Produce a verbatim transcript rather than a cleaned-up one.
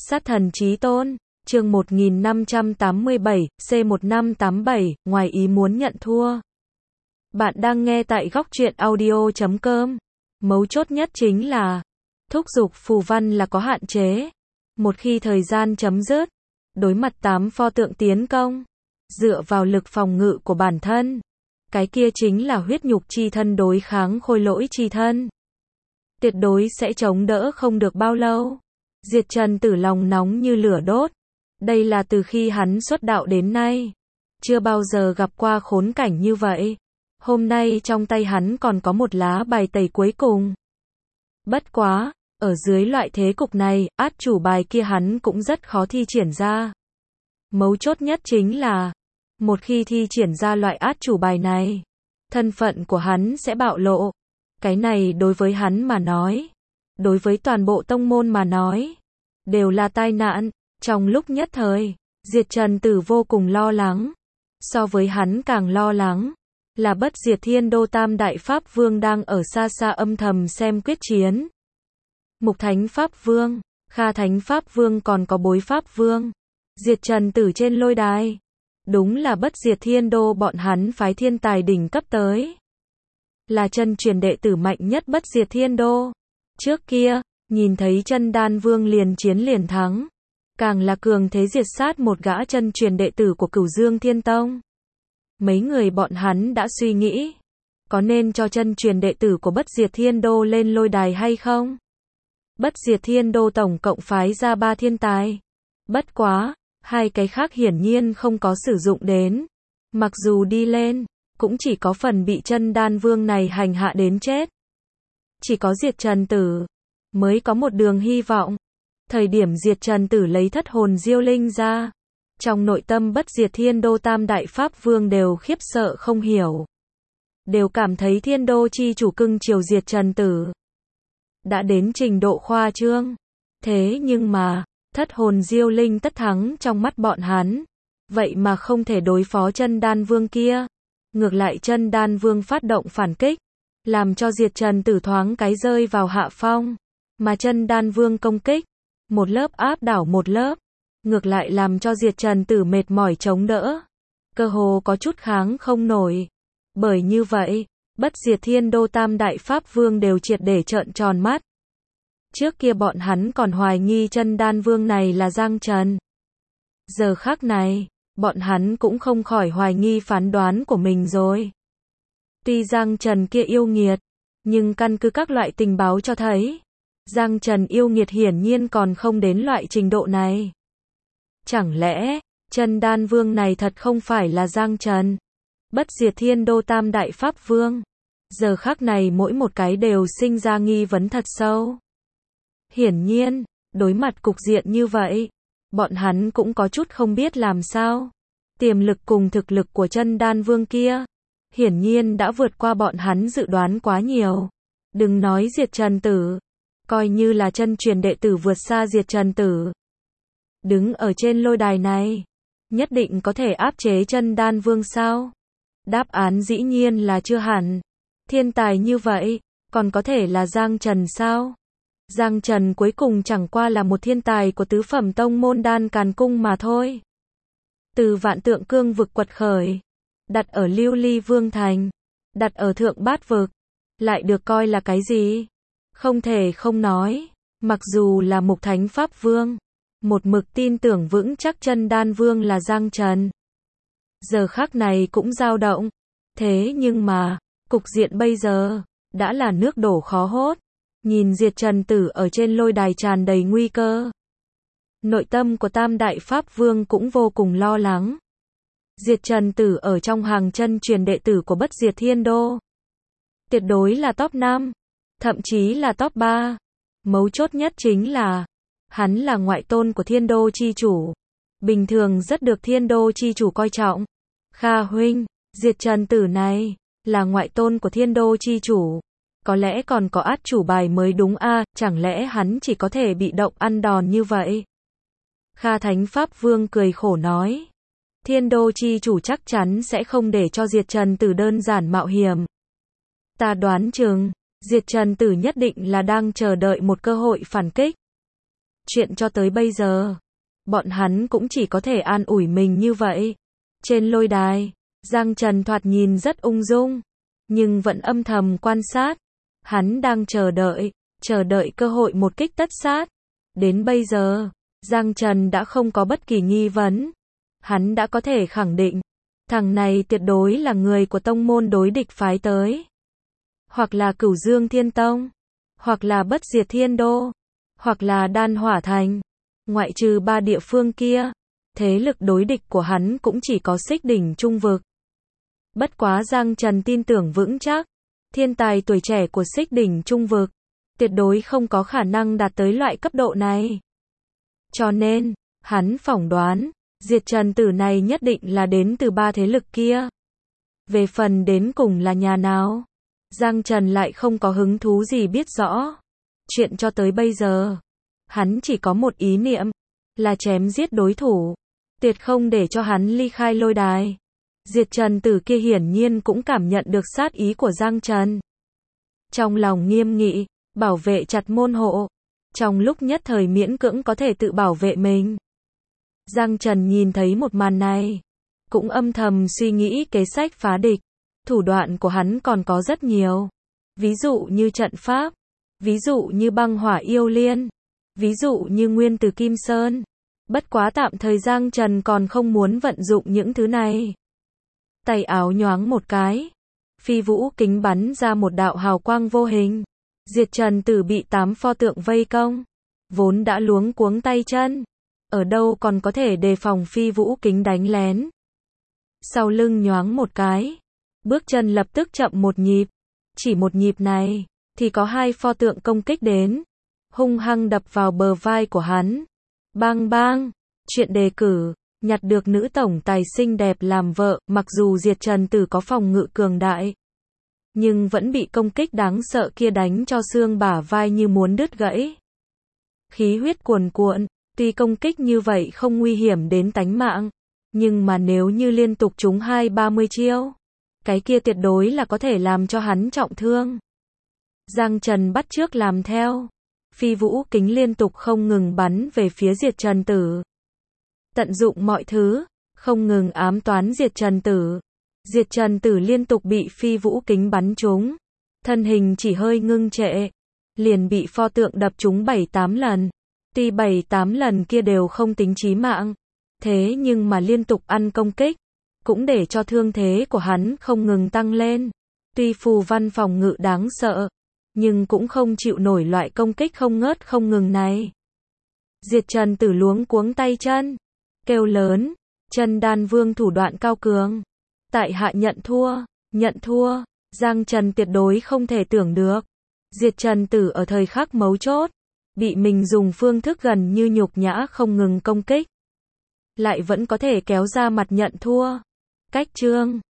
Sát thần chí tôn, chương một nghìn năm trăm tám mươi bảy, C một năm tám bảy, ngoài ý muốn nhận thua. Bạn đang nghe tại góc truyện audio chấm com. Mấu chốt nhất chính là, thúc giục phù văn là có hạn chế. Một khi thời gian chấm dứt, đối mặt tám pho tượng tiến công, dựa vào lực phòng ngự của bản thân, cái kia chính là huyết nhục chi thân đối kháng khôi lỗi chi thân. Tuyệt đối sẽ chống đỡ không được bao lâu. Diệt Trần Tử lòng nóng như lửa đốt. Đây là từ khi hắn xuất đạo đến nay, chưa bao giờ gặp qua khốn cảnh như vậy. Hôm nay trong tay hắn còn có một lá bài tẩy cuối cùng. Bất quá, ở dưới loại thế cục này, át chủ bài kia hắn cũng rất khó thi triển ra. Mấu chốt nhất chính là, một khi thi triển ra loại át chủ bài này, thân phận của hắn sẽ bạo lộ. Cái này đối với hắn mà nói, đối với toàn bộ tông môn mà nói, đều là tai nạn. Trong lúc nhất thời, Diệt Trần Tử vô cùng lo lắng. So với hắn càng lo lắng, là Bất Diệt Thiên Đô Tam Đại Pháp Vương đang ở xa xa âm thầm xem quyết chiến. Mục Thánh Pháp Vương, Kha Thánh Pháp Vương còn có Bối Pháp Vương. Diệt Trần Tử trên lôi đài. Đúng là Bất Diệt Thiên Đô bọn hắn phái thiên tài đỉnh cấp tới. Là chân truyền đệ tử mạnh nhất Bất Diệt Thiên Đô. Trước kia, nhìn thấy Chân Đan Vương liền chiến liền thắng. Càng là cường thế diệt sát một gã chân truyền đệ tử của Cửu Dương Thiên Tông. Mấy người bọn hắn đã suy nghĩ, có nên cho chân truyền đệ tử của Bất Diệt Thiên Đô lên lôi đài hay không? Bất Diệt Thiên Đô tổng cộng phái ra ba thiên tài. Bất quá, hai cái khác hiển nhiên không có sử dụng đến. Mặc dù đi lên, cũng chỉ có phần bị Chân Đan Vương này hành hạ đến chết. Chỉ có Diệt Trần Tử mới có một đường hy vọng. Thời điểm Diệt Trần Tử lấy thất hồn diêu linh ra, trong nội tâm Bất Diệt Thiên Đô Tam Đại Pháp Vương đều khiếp sợ không hiểu. Đều cảm thấy Thiên Đô chi chủ cưng chiều Diệt Trần Tử đã đến trình độ khoa trương. Thế nhưng mà, thất hồn diêu linh tất thắng trong mắt bọn hắn, vậy mà không thể đối phó Chân Đan Vương kia. Ngược lại Chân Đan Vương phát động phản kích, làm cho Diệt Trần Tử thoáng cái rơi vào hạ phong. Mà Chân Đan Vương công kích, một lớp áp đảo một lớp, ngược lại làm cho Diệt Trần Tử mệt mỏi chống đỡ, cơ hồ có chút kháng không nổi. Bởi như vậy, Bất Diệt Thiên Đô Tam Đại Pháp Vương đều triệt để trợn tròn mắt. Trước kia bọn hắn còn hoài nghi Chân Đan Vương này là Giang Trần. Giờ khắc này, bọn hắn cũng không khỏi hoài nghi phán đoán của mình rồi. Tuy Giang Trần kia yêu nghiệt, nhưng căn cứ các loại tình báo cho thấy, Giang Trần yêu nghiệt hiển nhiên còn không đến loại trình độ này. Chẳng lẽ, Chân Đan Vương này thật không phải là Giang Trần? Bất Diệt Thiên Đô Tam Đại Pháp Vương, giờ khắc này mỗi một cái đều sinh ra nghi vấn thật sâu. Hiển nhiên, đối mặt cục diện như vậy, bọn hắn cũng có chút không biết làm sao. Tiềm lực cùng thực lực của Chân Đan Vương kia, hiển nhiên đã vượt qua bọn hắn dự đoán quá nhiều. Đừng nói Diệt Trần Tử, coi như là chân truyền đệ tử vượt xa Diệt Trần Tử, đứng ở trên lôi đài này, nhất định có thể áp chế Chân Đan Vương sao? Đáp án dĩ nhiên là chưa hẳn. Thiên tài như vậy, còn có thể là Giang Trần sao? Giang Trần cuối cùng chẳng qua là một thiên tài của tứ phẩm tông môn Đan Càn Cung mà thôi. Từ Vạn Tượng Cương vực quật khởi, đặt ở Lưu Ly Vương Thành, đặt ở Thượng Bát vực, lại được coi là cái gì? Không thể không nói, mặc dù là Mục Thánh Pháp Vương, một mực tin tưởng vững chắc Chân Đan Vương là Giang Trần, giờ khắc này cũng dao động. Thế nhưng mà, cục diện bây giờ, đã là nước đổ khó hốt. Nhìn Diệt Trần Tử ở trên lôi đài tràn đầy nguy cơ, nội tâm của Tam Đại Pháp Vương cũng vô cùng lo lắng. Diệt Trần Tử ở trong hàng chân truyền đệ tử của Bất Diệt Thiên Đô, tuyệt đối là top năm, thậm chí là top ba. Mấu chốt nhất chính là, hắn là ngoại tôn của Thiên Đô chi chủ, bình thường rất được Thiên Đô chi chủ coi trọng. Kha huynh, Diệt Trần Tử này, là ngoại tôn của Thiên Đô chi chủ, có lẽ còn có át chủ bài mới đúng a, à, chẳng lẽ hắn chỉ có thể bị động ăn đòn như vậy? Kha Thánh Pháp Vương cười khổ nói, Thiên Đô chi chủ chắc chắn sẽ không để cho Diệt Trần Tử đơn giản mạo hiểm. Ta đoán chừng, Diệt Trần Tử nhất định là đang chờ đợi một cơ hội phản kích. Chuyện cho tới bây giờ, bọn hắn cũng chỉ có thể an ủi mình như vậy. Trên lôi đài, Giang Trần thoạt nhìn rất ung dung, nhưng vẫn âm thầm quan sát. Hắn đang chờ đợi, chờ đợi cơ hội một kích tất sát. Đến bây giờ, Giang Trần đã không có bất kỳ nghi vấn. Hắn đã có thể khẳng định, thằng này tuyệt đối là người của tông môn đối địch phái tới. Hoặc là Cửu Dương Thiên Tông, hoặc là Bất Diệt Thiên Đô, hoặc là Đan Hỏa Thành. Ngoại trừ ba địa phương kia, thế lực đối địch của hắn cũng chỉ có Xích Đỉnh Trung Vực. Bất quá Giang Trần tin tưởng vững chắc, thiên tài tuổi trẻ của Xích Đỉnh Trung Vực, tuyệt đối không có khả năng đạt tới loại cấp độ này. Cho nên, hắn phỏng đoán, Diệt Trần Tử này nhất định là đến từ ba thế lực kia. Về phần đến cùng là nhà nào, Giang Trần lại không có hứng thú gì biết rõ. Chuyện cho tới bây giờ, hắn chỉ có một ý niệm, là chém giết đối thủ, tuyệt không để cho hắn ly khai lôi đài. Diệt Trần Tử kia hiển nhiên cũng cảm nhận được sát ý của Giang Trần. Trong lòng nghiêm nghị, bảo vệ chặt môn hộ, trong lúc nhất thời miễn cưỡng có thể tự bảo vệ mình. Giang Trần nhìn thấy một màn này, cũng âm thầm suy nghĩ kế sách phá địch. Thủ đoạn của hắn còn có rất nhiều. Ví dụ như trận pháp, ví dụ như băng hỏa yêu liên, ví dụ như nguyên tử kim sơn. Bất quá tạm thời Giang Trần còn không muốn vận dụng những thứ này. Tay áo nhoáng một cái, phi vũ kính bắn ra một đạo hào quang vô hình. Diệt Trần Tử bị tám pho tượng vây công, vốn đã luống cuống tay chân, ở đâu còn có thể đề phòng phi vũ kính đánh lén. Sau lưng nhoáng một cái, bước chân lập tức chậm một nhịp. Chỉ một nhịp này, thì có hai pho tượng công kích đến, hung hăng đập vào bờ vai của hắn. Bang bang, chuyện đề cử, nhặt được nữ tổng tài xinh đẹp làm vợ, mặc dù Diệt Trần Tử có phòng ngự cường đại, nhưng vẫn bị công kích đáng sợ kia đánh cho xương bả vai như muốn đứt gãy. Khí huyết cuồn cuộn, tuy công kích như vậy không nguy hiểm đến tánh mạng, nhưng mà nếu như liên tục trúng hai ba mươi chiêu, cái kia tuyệt đối là có thể làm cho hắn trọng thương. Giang Trần bắt chước làm theo, phi vũ kính liên tục không ngừng bắn về phía Diệt Trần Tử. Tận dụng mọi thứ, không ngừng ám toán Diệt Trần Tử. Diệt Trần Tử liên tục bị phi vũ kính bắn trúng, thân hình chỉ hơi ngưng trệ, liền bị pho tượng đập trúng bảy tám lần. Tuy bảy tám lần kia đều không tính chí mạng, thế nhưng mà liên tục ăn công kích, cũng để cho thương thế của hắn không ngừng tăng lên. Tuy phù văn phòng ngự đáng sợ, nhưng cũng không chịu nổi loại công kích không ngớt không ngừng này. Diệt Trần Tử luống cuống tay chân, kêu lớn, Chân Đan Vương thủ đoạn cao cường. Tại hạ nhận thua, nhận thua, Giang Trần tuyệt đối không thể tưởng được. Diệt Trần Tử ở thời khắc mấu chốt, bị mình dùng phương thức gần như nhục nhã không ngừng công kích, lại vẫn có thể kéo ra mặt nhận thua. Cách chương